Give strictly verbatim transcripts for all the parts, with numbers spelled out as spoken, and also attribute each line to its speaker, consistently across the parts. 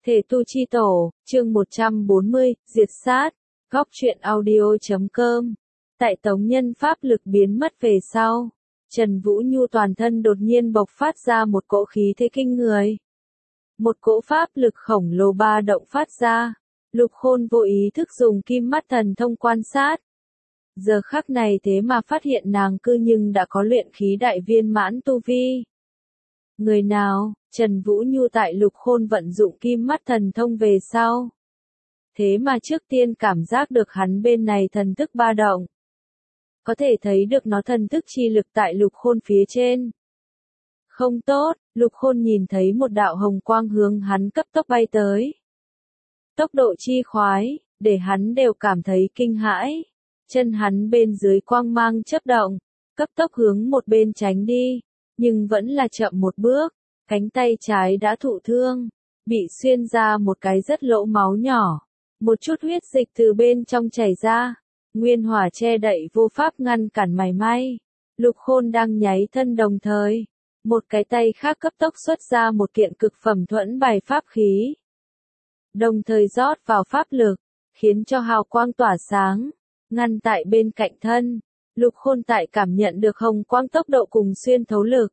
Speaker 1: Thể tu chi tổ, chương một trăm bốn mươi, diệt sát, góc truyện audio chấm com. Tại tống nhân pháp lực biến mất về sau, Trần Vũ Nhu toàn thân đột nhiên bộc phát ra một cỗ khí thế kinh người. Một cỗ pháp lực khổng lồ ba động phát ra, Lục Khôn vô ý thức dùng kim mắt thần thông quan sát. Giờ khắc này thế mà phát hiện nàng cư nhưng đã có luyện khí đại viên mãn tu vi. Người nào? Trần Vũ Nhu tại Lục Khôn vận dụng kim mắt thần thông về sau. Thế mà trước tiên cảm giác được hắn bên này thần thức ba động. Có thể thấy được nó thần thức chi lực tại Lục Khôn phía trên. Không tốt, Lục Khôn nhìn thấy một đạo hồng quang hướng hắn cấp tốc bay tới. Tốc độ chi khoái, để hắn đều cảm thấy kinh hãi. Chân hắn bên dưới quang mang chớp động, cấp tốc hướng một bên tránh đi, nhưng vẫn là chậm một bước. Cánh tay trái đã thụ thương, bị xuyên ra một cái rất lỗ máu nhỏ, một chút huyết dịch từ bên trong chảy ra, nguyên hỏa che đậy vô pháp ngăn cản mảy may. Lục Khôn đang nháy thân đồng thời, một cái tay khác cấp tốc xuất ra một kiện cực phẩm thuẫn bài pháp khí. Đồng thời rót vào pháp lực, khiến cho hào quang tỏa sáng, ngăn tại bên cạnh thân. Lục Khôn tại cảm nhận được hồng quang tốc độ cùng xuyên thấu lực.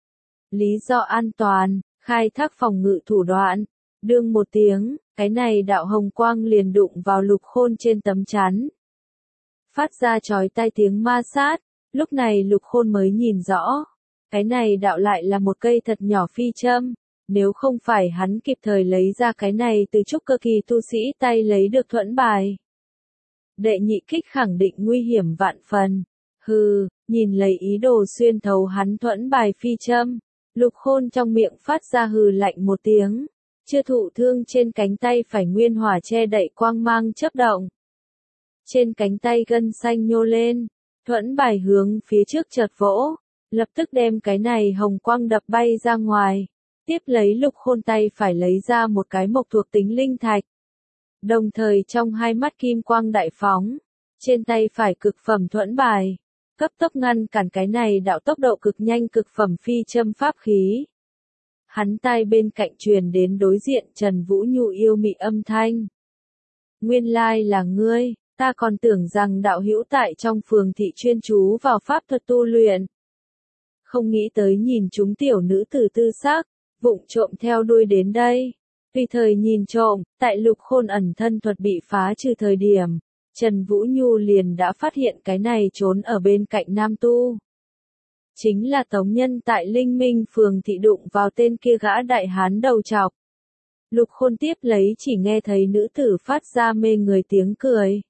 Speaker 1: Lý do an toàn, khai thác phòng ngự thủ đoạn, đương một tiếng, cái này đạo hồng quang liền đụng vào Lục Khôn trên tấm chắn. Phát ra chói tai tiếng ma sát, lúc này Lục Khôn mới nhìn rõ, cái này đạo lại là một cây thật nhỏ phi châm, nếu không phải hắn kịp thời lấy ra cái này từ trúc cơ kỳ tu sĩ tay lấy được thuẫn bài. Đệ nhị kích khẳng định nguy hiểm vạn phần, hừ, nhìn lấy ý đồ xuyên thấu hắn thuẫn bài phi châm. Lục Khôn trong miệng phát ra hừ lạnh một tiếng, chưa thụ thương trên cánh tay phải nguyên hỏa che đậy quang mang chớp động. Trên cánh tay gân xanh nhô lên, thuẫn bài hướng phía trước chợt vỗ, lập tức đem cái này hồng quang đập bay ra ngoài. Tiếp lấy Lục Khôn tay phải lấy ra một cái mộc thuộc tính linh thạch. Đồng thời trong hai mắt kim quang đại phóng, trên tay phải cực phẩm thuẫn bài. Cấp tốc ngăn cản cái này đạo tốc độ cực nhanh cực phẩm phi châm pháp khí. Hắn tai bên cạnh truyền đến đối diện Trần Vũ Nhu yêu mị âm thanh. Nguyên lai là ngươi, ta còn tưởng rằng đạo hữu tại trong phường thị chuyên chú vào pháp thuật tu luyện. Không nghĩ tới nhìn chúng tiểu nữ tử tư sắc, vụng trộm theo đuôi đến đây. Tùy thời nhìn trộm, tại Lục Khôn ẩn thân thuật bị phá trừ thời điểm. Trần Vũ Nhu liền đã phát hiện cái này trốn ở bên cạnh nam tu. Chính là tống nhân tại Linh Minh phường thị đụng vào tên kia gã đại hán đầu trọc. Lục Khôn tiếp lấy chỉ nghe thấy nữ tử phát ra mê người tiếng cười.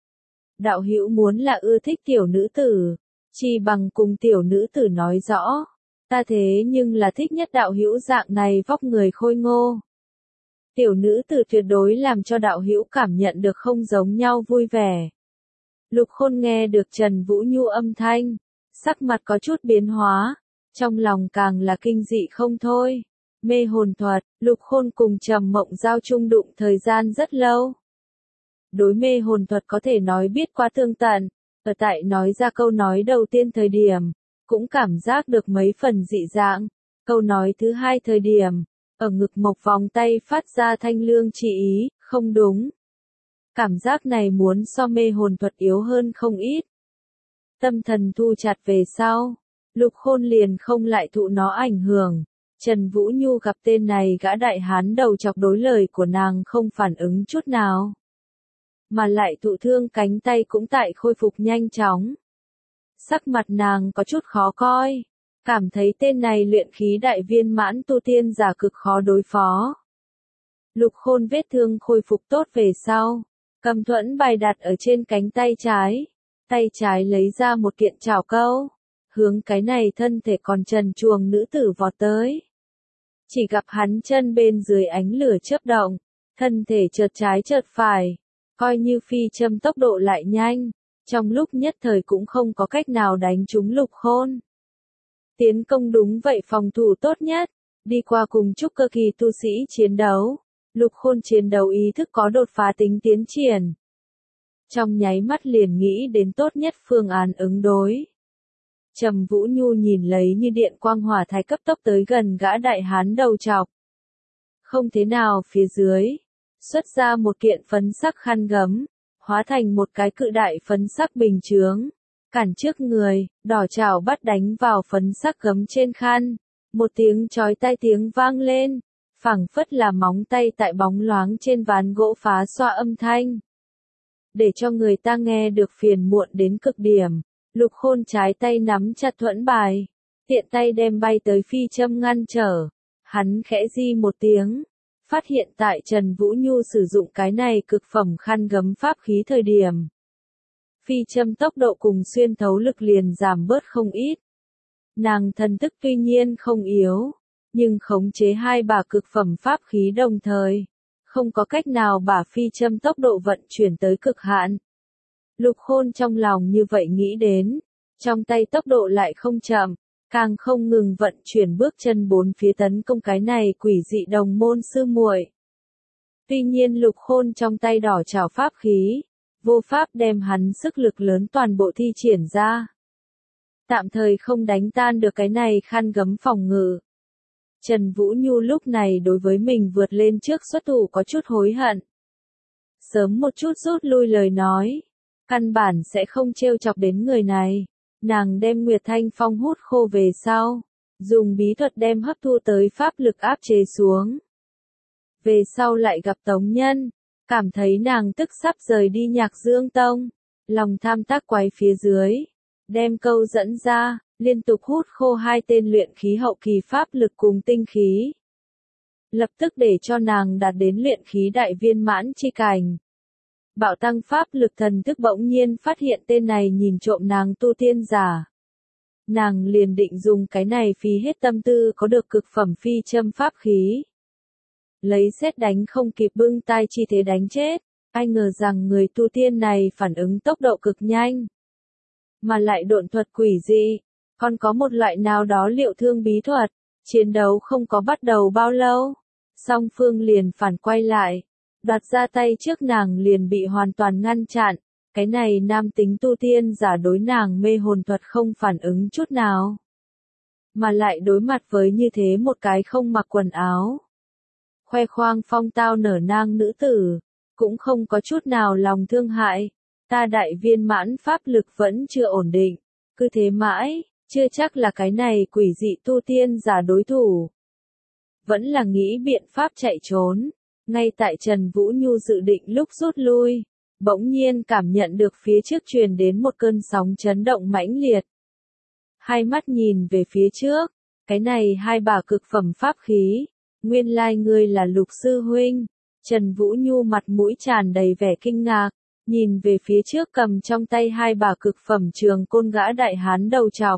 Speaker 1: Đạo hữu muốn là ưa thích tiểu nữ tử, chỉ bằng cùng tiểu nữ tử nói rõ. Ta thế nhưng là thích nhất đạo hữu dạng này vóc người khôi ngô. Tiểu nữ tử tuyệt đối làm cho đạo hữu cảm nhận được không giống nhau vui vẻ. Lục Khôn nghe được Trần Vũ Nhu âm thanh, sắc mặt có chút biến hóa, trong lòng càng là kinh dị không thôi. Mê hồn thuật, Lục Khôn cùng Trầm Mộng Giao chung đụng thời gian rất lâu. Đối mê hồn thuật có thể nói biết quá tương tận, ở tại nói ra câu nói đầu tiên thời điểm, cũng cảm giác được mấy phần dị dạng, câu nói thứ hai thời điểm. Ở ngực mộc vòng tay phát ra thanh lương chỉ ý, không đúng. Cảm giác này muốn so mê hồn thuật yếu hơn không ít. Tâm thần thu chặt về sau, Lục Khôn liền không lại thụ nó ảnh hưởng. Trần Vũ Nhu gặp tên này gã đại hán đầu chọc đối lời của nàng không phản ứng chút nào. Mà lại thụ thương cánh tay cũng tại khôi phục nhanh chóng. Sắc mặt nàng có chút khó coi. Cảm thấy tên này luyện khí đại viên mãn tu tiên giả cực khó đối phó. Lục Khôn vết thương khôi phục tốt về sau, cầm thuẫn bài đặt ở trên cánh tay trái, tay trái lấy ra một kiện chảo câu, hướng cái này thân thể còn trần truồng nữ tử vọt tới. Chỉ gặp hắn chân bên dưới ánh lửa chớp động, thân thể chợt trái chợt phải, coi như phi châm tốc độ lại nhanh, trong lúc nhất thời cũng không có cách nào đánh trúng Lục Khôn. Tiến công đúng vậy phòng thủ tốt nhất, đi qua cùng trúc cơ kỳ tu sĩ chiến đấu, Lục Khôn chiến đấu ý thức có đột phá tính tiến triển. Trong nháy mắt liền nghĩ đến tốt nhất phương án ứng đối. Trầm Vũ Nhu nhìn lấy như điện quang hỏa thạch cấp tốc tới gần gã đại hán đầu trọc. không thế nào phía dưới, xuất ra một kiện phấn sắc khăn gấm, hóa thành một cái cự đại phấn sắc bình chướng, cản trước người, đỏ chảo bắt đánh vào phấn sắc gấm trên khăn, một tiếng chói tai tiếng vang lên, phảng phất là móng tay tại bóng loáng trên ván gỗ phá xoa âm thanh. Để cho người ta nghe được phiền muộn đến cực điểm, Lục Khôn trái tay nắm chặt thuẫn bài, tiện tay đem bay tới phi châm ngăn trở, hắn khẽ di một tiếng, phát hiện tại Trần Vũ Nhu sử dụng cái này cực phẩm khăn gấm pháp khí thời điểm. Phi châm tốc độ cùng xuyên thấu lực liền giảm bớt không ít. Nàng thần thức tuy nhiên không yếu, nhưng khống chế hai bả cực phẩm pháp khí đồng thời, không có cách nào bả phi châm tốc độ vận chuyển tới cực hạn. Lục Khôn trong lòng như vậy nghĩ đến, trong tay tốc độ lại không chậm, càng không ngừng vận chuyển bước chân bốn phía tấn công cái này quỷ dị đồng môn sư muội. Tuy nhiên Lục Khôn trong tay đỏ chảo pháp khí, vô pháp đem hắn sức lực lớn toàn bộ thi triển ra. Tạm thời không đánh tan được cái này khăn gấm phòng ngự. Trần Vũ Nhu lúc này đối với mình vượt lên trước xuất thủ có chút hối hận. Sớm một chút rút lui lời nói, căn bản sẽ không trêu chọc đến người này. Nàng đem Nguyệt Thanh Phong hút khô về sau, dùng bí thuật đem hấp thu tới pháp lực áp chế xuống. Về sau lại gặp Tống Nhân, cảm thấy nàng tức sắp rời đi Nhạc Dương Tông, lòng tham tác quái phía dưới, đem câu dẫn ra, liên tục hút khô hai tên luyện khí hậu kỳ pháp lực cùng tinh khí. Lập tức để cho nàng đạt đến luyện khí đại viên mãn chi cảnh. Bạo tăng pháp lực thần thức bỗng nhiên phát hiện tên này nhìn trộm nàng tu tiên giả. Nàng liền định dùng cái này phí hết tâm tư có được cực phẩm phi châm pháp khí. Lấy xét đánh không kịp bưng tai chi thế đánh chết, ai ngờ rằng người tu tiên này phản ứng tốc độ cực nhanh. Mà lại độn thuật quỷ dị, còn có một loại nào đó liệu thương bí thuật, chiến đấu không có bắt đầu bao lâu, song phương liền phản quay lại. Đoạt ra tay trước nàng liền bị hoàn toàn ngăn chặn, cái này nam tính tu tiên giả đối nàng mê hồn thuật không phản ứng chút nào. Mà lại đối mặt với như thế một cái không mặc quần áo. Khoe khoang phong tao nở nang nữ tử, cũng không có chút nào lòng thương hại, ta đại viên mãn pháp lực vẫn chưa ổn định, cứ thế mãi, chưa chắc là cái này quỷ dị tu tiên giả đối thủ. Vẫn là nghĩ biện pháp chạy trốn. Ngay tại Trần Vũ Nhu dự định lúc rút lui, bỗng nhiên cảm nhận được phía trước truyền đến một cơn sóng chấn động mãnh liệt. Hai mắt nhìn về phía trước, cái này hai bả cực phẩm pháp khí, nguyên lai ngươi là Lục sư huynh. Trần Vũ Nhu mặt mũi tràn đầy vẻ kinh ngạc, nhìn về phía trước cầm trong tay hai bả cực phẩm trường côn gã đại hán đầu trọc.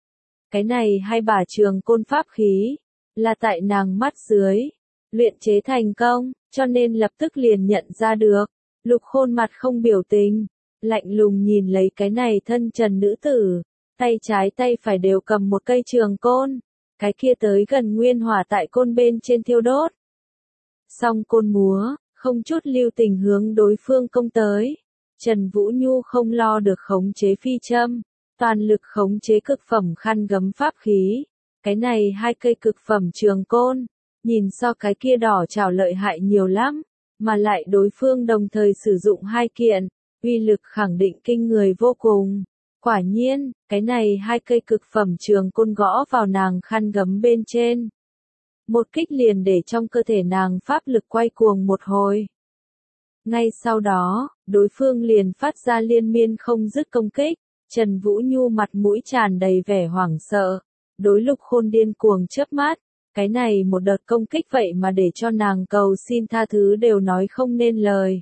Speaker 1: Cái này hai bả trường côn pháp khí, là tại nàng mắt dưới. Luyện chế thành công, cho nên lập tức liền nhận ra được. Lục Khôn mặt không biểu tình, lạnh lùng nhìn lấy cái này thân trần nữ tử, tay trái tay phải đều cầm một cây trường côn, cái kia tới gần nguyên hỏa tại côn bên trên thiêu đốt. Song côn múa, không chút lưu tình hướng đối phương công tới. Trần Vũ Nhu không lo được khống chế phi châm, toàn lực khống chế cực phẩm khăn gấm pháp khí. Cái này hai cây cực phẩm trường côn, nhìn so cái kia đỏ chảo lợi hại nhiều lắm, mà lại đối phương đồng thời sử dụng hai kiện, uy lực khẳng định kinh người vô cùng. Quả nhiên, cái này hai cây cực phẩm trường côn gõ vào nàng khăn gấm bên trên. Một kích liền để trong cơ thể nàng pháp lực quay cuồng một hồi. Ngay sau đó, đối phương liền phát ra liên miên không dứt công kích, Trần Vũ Nhu mặt mũi tràn đầy vẻ hoảng sợ, đối Lục Khôn điên cuồng chớp mắt. Cái này một đợt công kích vậy mà để cho nàng cầu xin tha thứ đều nói không nên lời.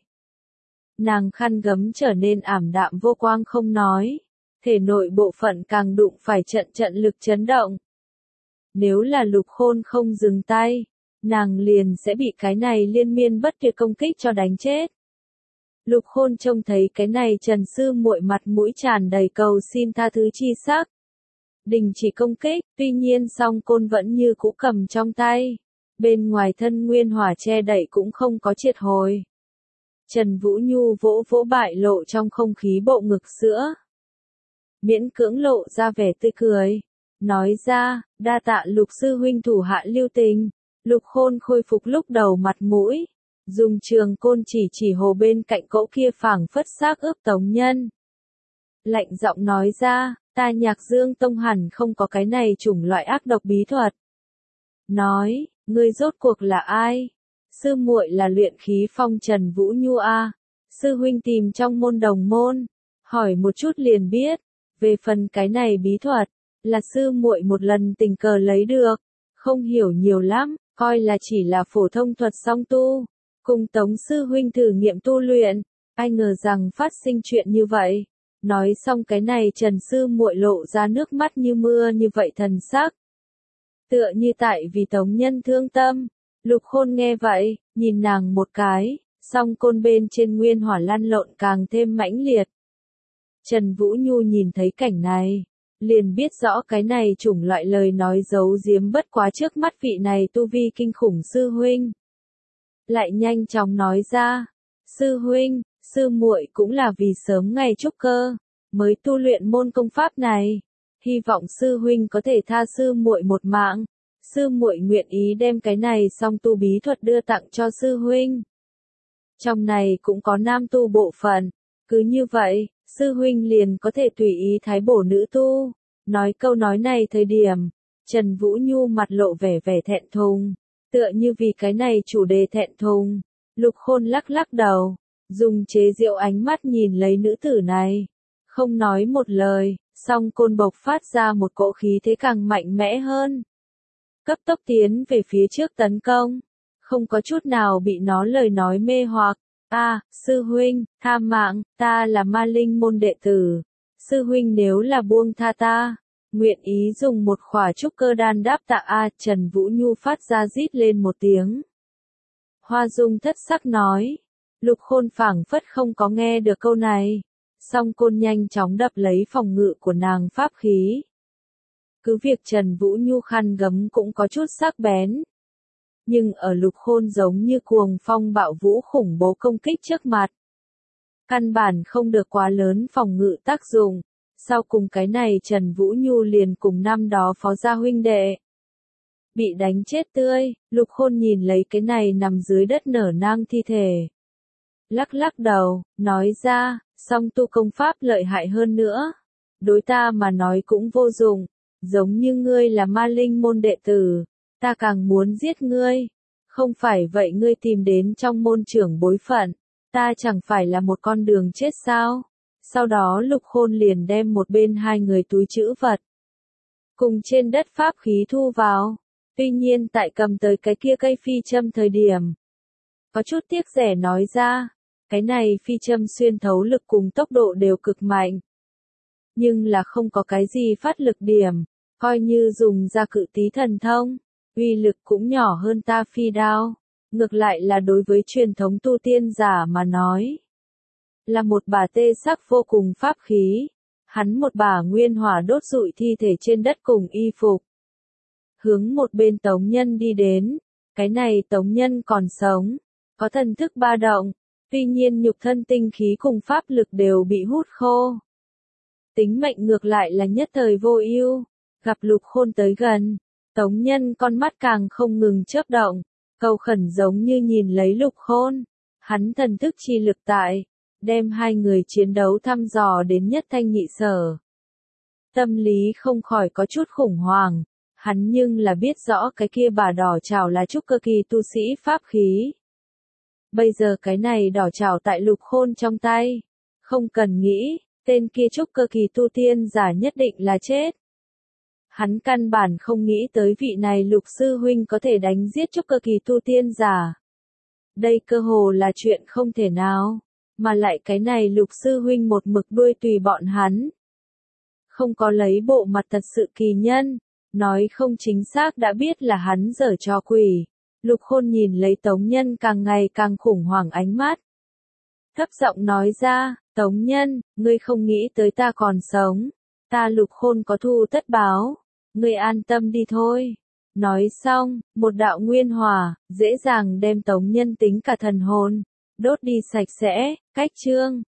Speaker 1: Nàng khăn gấm trở nên ảm đạm vô quang không nói, thể nội bộ phận càng đụng phải trận trận lực chấn động. Nếu là Lục Khôn không dừng tay, nàng liền sẽ bị cái này liên miên bất tuyệt công kích cho đánh chết. Lục Khôn trông thấy cái này Trần sư muội mặt mũi tràn đầy cầu xin tha thứ chi sắc. Đình chỉ công kích, tuy nhiên song côn vẫn như cũ cầm trong tay. Bên ngoài thân nguyên hỏa che đậy cũng không có triệt hồi. Trần Vũ Nhu vỗ vỗ bại lộ trong không khí bộ ngực sữa. Miễn cưỡng lộ ra vẻ tươi cười. Nói ra, đa tạ Lục sư huynh thủ hạ lưu tình. Lục Khôn khôi phục lúc đầu mặt mũi, dùng trường côn chỉ chỉ hồ bên cạnh cỗ kia phảng phất xác ướp Tống Nhân. Lạnh giọng nói ra, ta Nhạc Dương Tông hẳn không có cái này chủng loại ác độc bí thuật. Nói, ngươi rốt cuộc là ai? Sư muội là luyện khí phong Trần Vũ Nhu a. Sư huynh tìm trong môn đồng môn, hỏi một chút liền biết. Về phần cái này bí thuật, là sư muội một lần tình cờ lấy được, không hiểu nhiều lắm, coi là chỉ là phổ thông thuật song tu. Cùng Tống sư huynh thử nghiệm tu luyện, ai ngờ rằng phát sinh chuyện như vậy. Nói xong cái này Trần sư muội lộ ra nước mắt như mưa như vậy thần sắc. Tựa như tại vì Tống Nhân thương tâm. Lục Khôn nghe vậy, nhìn nàng một cái, song côn bên trên nguyên hỏa lăn lộn càng thêm mãnh liệt. Trần Vũ Nhu nhìn thấy cảnh này, liền biết rõ cái này chủng loại lời nói giấu giếm bất quá trước mắt vị này tu vi kinh khủng sư huynh. Lại nhanh chóng nói ra, sư huynh, sư muội cũng là vì sớm ngày trúc cơ, mới tu luyện môn công pháp này, hy vọng sư huynh có thể tha sư muội một mạng. Sư muội nguyện ý đem cái này song tu bí thuật đưa tặng cho sư huynh. Trong này cũng có nam tu bộ phận, cứ như vậy, sư huynh liền có thể tùy ý thái bổ nữ tu. Nói câu nói này thời điểm, Trần Vũ Nhu mặt lộ vẻ vẻ thẹn thùng, tựa như vì cái này chủ đề thẹn thùng. Lục Khôn lắc lắc đầu, dùng chế giễu ánh mắt nhìn lấy nữ tử này, không nói một lời, song côn bộc phát ra một cỗ khí thế càng mạnh mẽ hơn. Cấp tốc tiến về phía trước tấn công, không có chút nào bị nó lời nói mê hoặc. A, sư huynh, tha mạng, ta là Ma Linh môn đệ tử. Sư huynh nếu là buông tha ta, nguyện ý dùng một khỏa trúc cơ đan đáp tạ A. Trần Vũ Nhu phát ra rít lên một tiếng. Hoa Dung thất sắc nói, Lục Khôn phảng phất không có nghe được câu này, song côn nhanh chóng đập lấy phòng ngự của nàng pháp khí. Cứ việc Trần Vũ Nhu khăn gấm cũng có chút sắc bén. Nhưng ở Lục Khôn giống như cuồng phong bạo vũ khủng bố công kích trước mặt. Căn bản không được quá lớn phòng ngự tác dụng. Sau cùng cái này Trần Vũ Nhu liền cùng năm đó phó gia huynh đệ. Bị đánh chết tươi, Lục Khôn nhìn lấy cái này nằm dưới đất nở nang thi thể. Lắc lắc đầu, nói ra, song tu công pháp lợi hại hơn nữa. Đối ta mà nói cũng vô dụng. Giống như ngươi là Ma Linh môn đệ tử, ta càng muốn giết ngươi. Không phải vậy ngươi tìm đến trong môn trưởng bối phận, ta chẳng phải là một con đường chết sao? Sau đó Lục Khôn liền đem một bên hai người túi trữ vật, cùng trên đất pháp khí thu vào. Tuy nhiên tại cầm tới cái kia cây phi châm thời điểm, có chút tiếc rẻ nói ra, cái này phi châm xuyên thấu lực cùng tốc độ đều cực mạnh. Nhưng là không có cái gì phát lực điểm, coi như dùng ra cự tí thần thông, uy lực cũng nhỏ hơn ta phi đao. Ngược lại là đối với truyền thống tu tiên giả mà nói, là một bả tê sắc vô cùng pháp khí. Hắn một bả nguyên hỏa đốt rụi thi thể trên đất cùng y phục. Hướng một bên Tống Nhân đi đến, cái này Tống Nhân còn sống, có thần thức ba động, tuy nhiên nhục thân tinh khí cùng pháp lực đều bị hút khô. Tính mệnh ngược lại là nhất thời vô ưu. Gặp Lục Khôn tới gần, Tống Nhân con mắt càng không ngừng chớp động, cầu khẩn giống như nhìn lấy Lục Khôn. Hắn thần thức chi lực tại, đem hai người chiến đấu thăm dò đến nhất thanh nhị sở. Tâm lý không khỏi có chút khủng hoảng, hắn nhưng là biết rõ cái kia bà đỏ trảo là trúc cơ kỳ tu sĩ pháp khí. Bây giờ cái này đỏ trảo tại Lục Khôn trong tay, không cần nghĩ, tên kia trúc cơ kỳ tu tiên giả nhất định là chết. Hắn căn bản không nghĩ tới vị này Lục sư huynh có thể đánh giết trúc cơ kỳ tu tiên giả. Đây cơ hồ là chuyện không thể nào, mà lại cái này Lục sư huynh một mực đuôi tùy bọn hắn. Không có lấy bộ mặt thật sự kỳ nhân, nói không chính xác đã biết là hắn giở trò quỷ. Lục Khôn nhìn lấy Tống Nhân càng ngày càng khủng hoảng ánh mắt. Thấp giọng nói ra, Tống Nhân, ngươi không nghĩ tới ta còn sống. Ta Lục Khôn có thù tất báo. Ngươi an tâm đi thôi. Nói xong, một đạo nguyên hỏa, dễ dàng đem Tống Nhân tính cả thần hồn, đốt đi sạch sẽ. Cách chương